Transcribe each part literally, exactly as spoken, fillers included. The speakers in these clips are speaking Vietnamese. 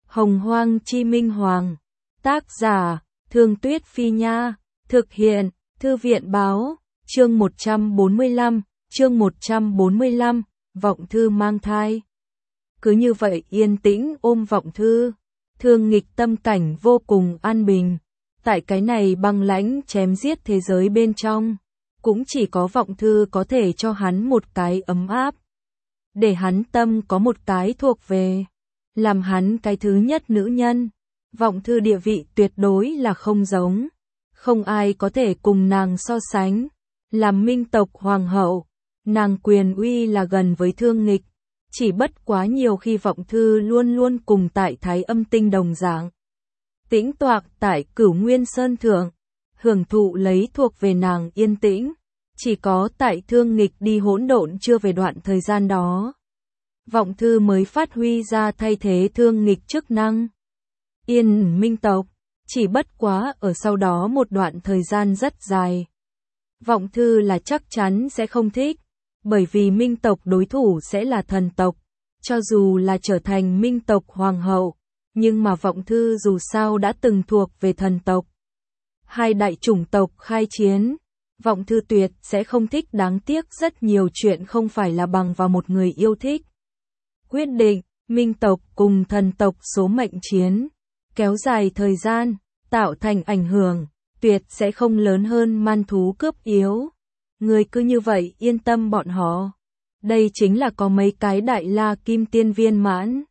Hồng Hoang Chi Minh Hoàng. Tác giả, Thương Tuyết Phi Nha. Thực hiện, Thư viện Báo. Chương một trăm bốn mươi lăm, chương một trăm bốn mươi lăm, Vọng Thư mang thai. Cứ như vậy yên tĩnh ôm Vọng Thư, Thương Nghịch tâm cảnh vô cùng an bình. Tại cái này băng lãnh chém giết thế giới bên trong, cũng chỉ có Vọng Thư có thể cho hắn một cái ấm áp. Để hắn tâm có một cái thuộc về, làm hắn cái thứ nhất nữ nhân. Vọng Thư địa vị tuyệt đối là không giống, không ai có thể cùng nàng so sánh. Làm Minh tộc hoàng hậu, nàng quyền uy là gần với Thương Nghịch, chỉ bất quá nhiều khi Vọng Thư luôn luôn cùng tại Thái Âm Tinh đồng dạng. Tĩnh toạc tại Cửu Nguyên Sơn thượng, hưởng thụ lấy thuộc về nàng yên tĩnh, chỉ có tại Thương Nghịch đi hỗn độn chưa về đoạn thời gian đó, Vọng Thư mới phát huy ra thay thế Thương Nghịch chức năng. Yên Minh tộc, chỉ bất quá ở sau đó một đoạn thời gian rất dài, Vọng Thư là chắc chắn sẽ không thích, bởi vì Minh tộc đối thủ sẽ là thần tộc, cho dù là trở thành Minh tộc hoàng hậu, nhưng mà Vọng Thư dù sao đã từng thuộc về thần tộc. Hai đại chủng tộc khai chiến, Vọng Thư tuyệt sẽ không thích, đáng tiếc rất nhiều chuyện không phải là bằng vào một người yêu thích. Quyết định, Minh tộc cùng thần tộc số mệnh chiến, kéo dài thời gian, tạo thành ảnh hưởng, tuyệt sẽ không lớn hơn man thú cướp yếu. Người cứ như vậy yên tâm bọn họ. Đây chính là có mấy cái đại la kim tiên viên mãn.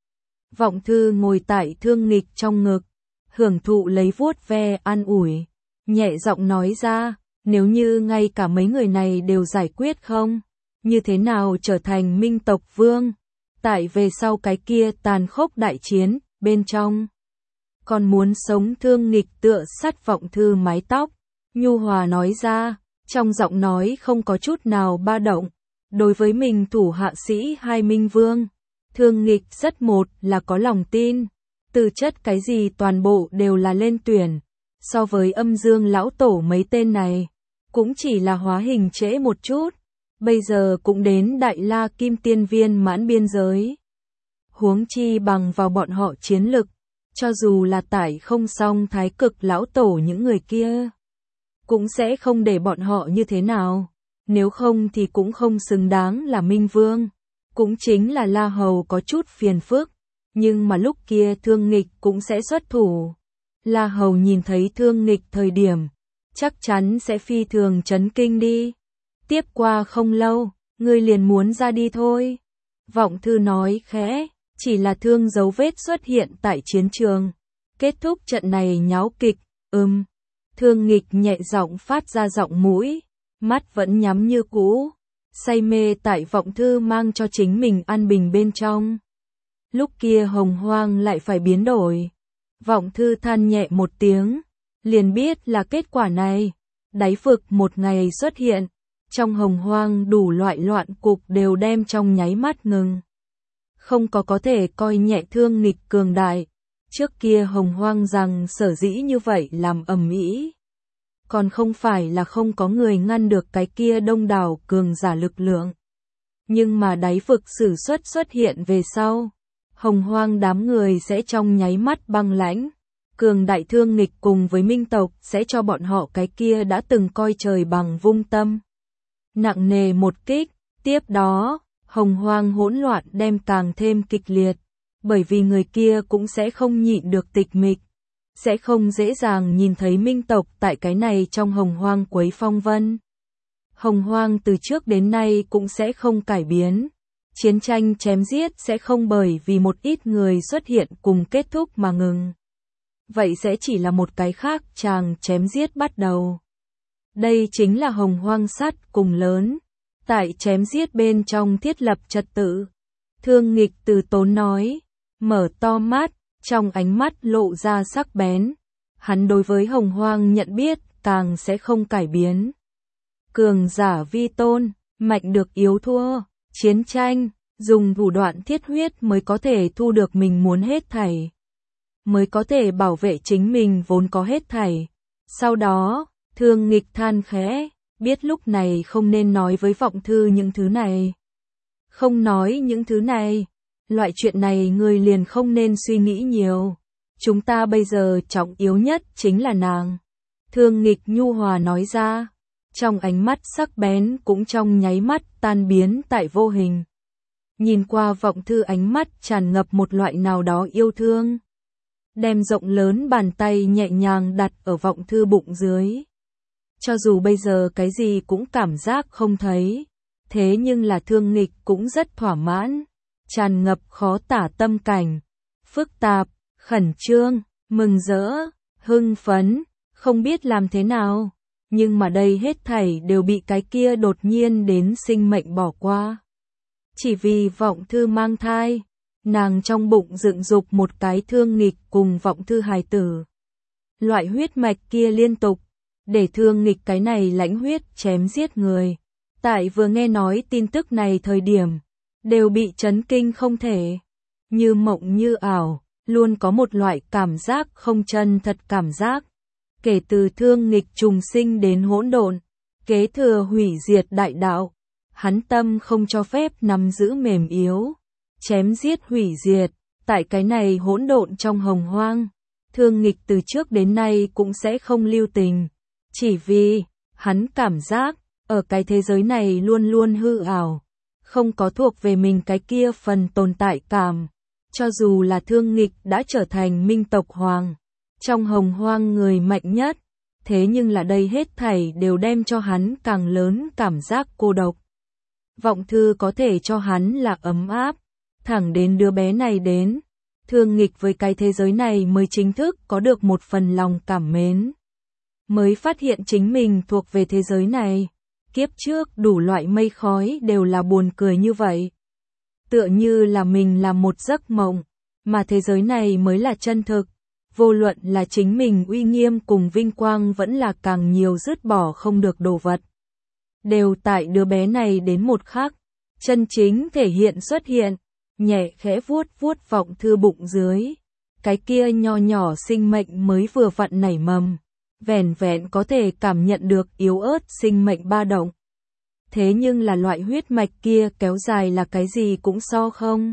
Vọng Thư ngồi tại Thương Nghịch trong ngực, hưởng thụ lấy vuốt ve an ủi, nhẹ giọng nói ra, nếu như ngay cả mấy người này đều giải quyết không, như thế nào trở thành Minh tộc vương, tại về sau cái kia tàn khốc đại chiến, bên trong. Còn muốn sống. Thương Nghịch tựa sát Vọng Thư mái tóc, nhu hòa nói ra, trong giọng nói không có chút nào ba động. Đối với mình thủ hạ sĩ hai Minh Vương, Thương Nghịch rất một là có lòng tin, tư chất cái gì toàn bộ đều là lên tuyển. So với Âm Dương lão tổ mấy tên này, cũng chỉ là hóa hình trễ một chút, bây giờ cũng đến đại la kim tiên viên mãn biên giới. Huống chi bằng vào bọn họ chiến lực, cho dù là tải không xong Thái Cực lão tổ những người kia, cũng sẽ không để bọn họ như thế nào. Nếu không thì cũng không xứng đáng là Minh Vương. Cũng chính là La Hầu có chút phiền phức, nhưng mà lúc kia Thương Nghịch cũng sẽ xuất thủ. La Hầu nhìn thấy Thương Nghịch thời điểm, chắc chắn sẽ phi thường chấn kinh đi. Tiếp qua không lâu, ngươi liền muốn ra đi thôi. Vọng Thư nói khẽ, chỉ là thương dấu vết xuất hiện tại chiến trường. Kết thúc trận này nháo kịch, ừm. Thương Nghịch nhẹ giọng phát ra giọng mũi, mắt vẫn nhắm như cũ, say mê tại Vọng Thư mang cho chính mình an bình bên trong. Lúc kia Hồng Hoang lại phải biến đổi. Vọng Thư than nhẹ một tiếng, liền biết là kết quả này. Đáy vực một ngày xuất hiện, trong Hồng Hoang đủ loại loạn cục đều đem trong nháy mắt ngừng. Không có có thể coi nhẹ Thương Nghịch cường đại. Trước kia Hồng Hoang rằng sở dĩ như vậy làm ầm ĩ, còn không phải là không có người ngăn được cái kia đông đảo cường giả lực lượng. Nhưng mà đáy vực sử xuất xuất hiện về sau, Hồng Hoang đám người sẽ trong nháy mắt băng lãnh. Cường đại Thương Nghịch cùng với Minh tộc sẽ cho bọn họ cái kia đã từng coi trời bằng vung tâm. Nặng nề một kích, tiếp đó, Hồng Hoang hỗn loạn đem càng thêm kịch liệt, bởi vì người kia cũng sẽ không nhịn được tịch mịch, sẽ không dễ dàng nhìn thấy Minh tộc tại cái này trong Hồng Hoang quấy phong vân. Hồng Hoang từ trước đến nay cũng sẽ không cải biến, chiến tranh chém giết sẽ không bởi vì một ít người xuất hiện cùng kết thúc mà ngừng. Vậy sẽ chỉ là một cái khác chàng chém giết bắt đầu. Đây chính là Hồng Hoang sát cùng lớn, tại chém giết bên trong thiết lập trật tự. Thương Nghịch từ tốn nói, mở to mắt, trong ánh mắt lộ ra sắc bén. Hắn đối với Hồng Hoang nhận biết càng sẽ không cải biến. Cường giả vi tôn, mạnh được yếu thua, chiến tranh, dùng thủ đoạn thiết huyết mới có thể thu được mình muốn hết thảy, mới có thể bảo vệ chính mình vốn có hết thảy. Sau đó, Thương Nghịch than khẽ, biết lúc này không nên nói với Vọng Thư những thứ này. Không nói những thứ này, loại chuyện này ngươi liền không nên suy nghĩ nhiều. Chúng ta bây giờ trọng yếu nhất chính là nàng. Thương Nghịch nhu hòa nói ra, trong ánh mắt sắc bén cũng trong nháy mắt tan biến tại vô hình. Nhìn qua Vọng Thư ánh mắt tràn ngập một loại nào đó yêu thương. Đem rộng lớn bàn tay nhẹ nhàng đặt ở Vọng Thư bụng dưới. Cho dù bây giờ cái gì cũng cảm giác không thấy, thế nhưng là Thương Nghịch cũng rất thỏa mãn, tràn ngập khó tả tâm cảnh, phức tạp, khẩn trương, mừng rỡ, hưng phấn, không biết làm thế nào, nhưng mà đây hết thảy đều bị cái kia đột nhiên đến sinh mệnh bỏ qua. Chỉ vì Vọng Thư mang thai, nàng trong bụng dựng dục một cái Thương Nghịch cùng Vọng Thư hài tử. Loại huyết mạch kia liên tục, để Thương Nghịch cái này lãnh huyết chém giết người. Tại vừa nghe nói tin tức này thời điểm, đều bị chấn kinh không thể. Như mộng như ảo, luôn có một loại cảm giác không chân thật cảm giác. Kể từ Thương Nghịch trùng sinh đến hỗn độn, kế thừa hủy diệt đại đạo, hắn tâm không cho phép nắm giữ mềm yếu, chém giết hủy diệt, tại cái này hỗn độn trong hồng hoang, Thương Nghịch từ trước đến nay cũng sẽ không lưu tình, chỉ vì hắn cảm giác ở cái thế giới này luôn luôn hư ảo, không có thuộc về mình cái kia phần tồn tại cảm. Cho dù là Thương Nghịch đã trở thành minh tộc hoàng, trong hồng hoang người mạnh nhất, thế nhưng là đây hết thảy đều đem cho hắn càng lớn cảm giác cô độc. Vọng Thư có thể cho hắn là ấm áp, thẳng đến đứa bé này đến, Thương Nghịch với cái thế giới này mới chính thức có được một phần lòng cảm mến. Mới phát hiện chính mình thuộc về thế giới này, kiếp trước đủ loại mây khói đều là buồn cười như vậy. Tựa như là mình là một giấc mộng, mà thế giới này mới là chân thực. Vô luận là chính mình uy nghiêm cùng vinh quang vẫn là càng nhiều dứt bỏ không được đồ vật. Đều tại đứa bé này đến một khắc, chân chính thể hiện xuất hiện, nhẹ khẽ vuốt vuốt Vọng Thư bụng dưới. Cái kia nho nhỏ sinh mệnh mới vừa vặn nảy mầm, vẻn vẹn có thể cảm nhận được yếu ớt sinh mệnh ba động. Thế nhưng là loại huyết mạch kia kéo dài là cái gì cũng so không.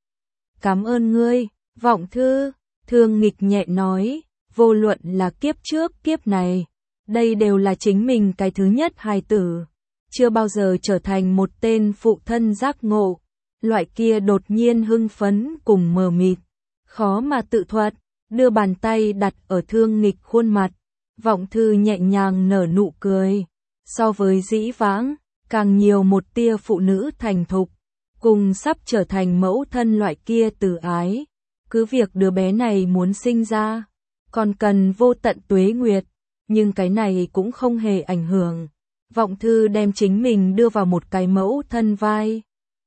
Cảm ơn ngươi, Vọng Thư. Thương Nghịch nhẹ nói, vô luận là kiếp trước kiếp này, đây đều là chính mình cái thứ nhất hài tử, chưa bao giờ trở thành một tên phụ thân giác ngộ, loại kia đột nhiên hưng phấn cùng mờ mịt, khó mà tự thuật, đưa bàn tay đặt ở Thương Nghịch khuôn mặt, Vọng Thư nhẹ nhàng nở nụ cười, so với dĩ vãng, càng nhiều một tia phụ nữ thành thục, cùng sắp trở thành mẫu thân loại kia từ ái. Cứ việc đứa bé này muốn sinh ra, còn cần vô tận tuế nguyệt, nhưng cái này cũng không hề ảnh hưởng. Vọng Thư đem chính mình đưa vào một cái mẫu thân vai.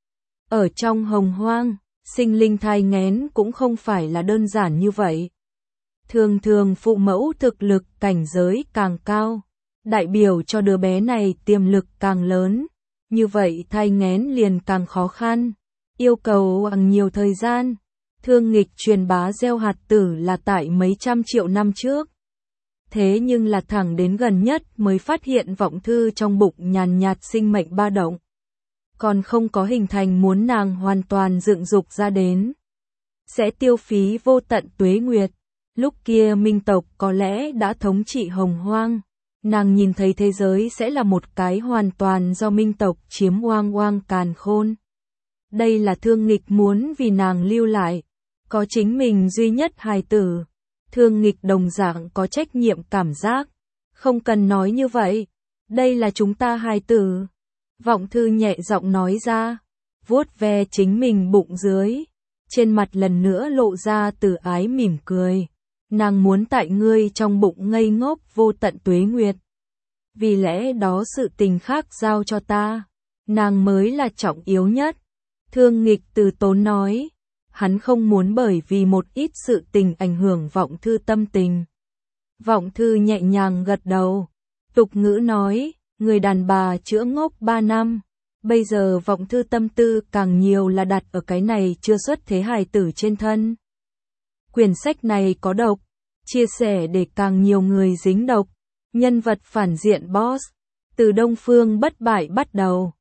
Ở trong hồng hoang, sinh linh thai nghén cũng không phải là đơn giản như vậy. Thường thường phụ mẫu thực lực cảnh giới càng cao, đại biểu cho đứa bé này tiềm lực càng lớn, như vậy thai nghén liền càng khó khăn, yêu cầu càng nhiều thời gian. Thương Nghịch truyền bá gieo hạt tử là tại mấy trăm triệu năm trước. Thế nhưng là thẳng đến gần nhất mới phát hiện Vọng Thư trong bụng nhàn nhạt sinh mệnh ba động. Còn không có hình thành muốn nàng hoàn toàn dựng dục ra đến. Sẽ tiêu phí vô tận tuế nguyệt. Lúc kia minh tộc có lẽ đã thống trị hồng hoang. Nàng nhìn thấy thế giới sẽ là một cái hoàn toàn do minh tộc chiếm oang oang càn khôn. Đây là Thương Nghịch muốn vì nàng lưu lại. Có chính mình duy nhất hài tử. Thương Nghịch đồng dạng có trách nhiệm cảm giác. Không cần nói như vậy. Đây là chúng ta hài tử. Vọng Thư nhẹ giọng nói ra. Vuốt ve chính mình bụng dưới. Trên mặt lần nữa lộ ra từ ái mỉm cười. Nàng muốn tại ngươi trong bụng ngây ngốc vô tận tuế nguyệt. Vì lẽ đó sự tình khác giao cho ta. Nàng mới là trọng yếu nhất. Thương Nghịch từ tốn nói. Hắn không muốn bởi vì một ít sự tình ảnh hưởng Vọng Thư tâm tình. Vọng Thư nhẹ nhàng gật đầu. Tục ngữ nói, người đàn bà chữa ngốc ba năm. Bây giờ Vọng Thư tâm tư càng nhiều là đặt ở cái này chưa xuất thế hài tử trên thân. Quyển sách này có độc, chia sẻ để càng nhiều người dính độc. Nhân vật phản diện boss, từ Đông Phương bất bại bắt đầu.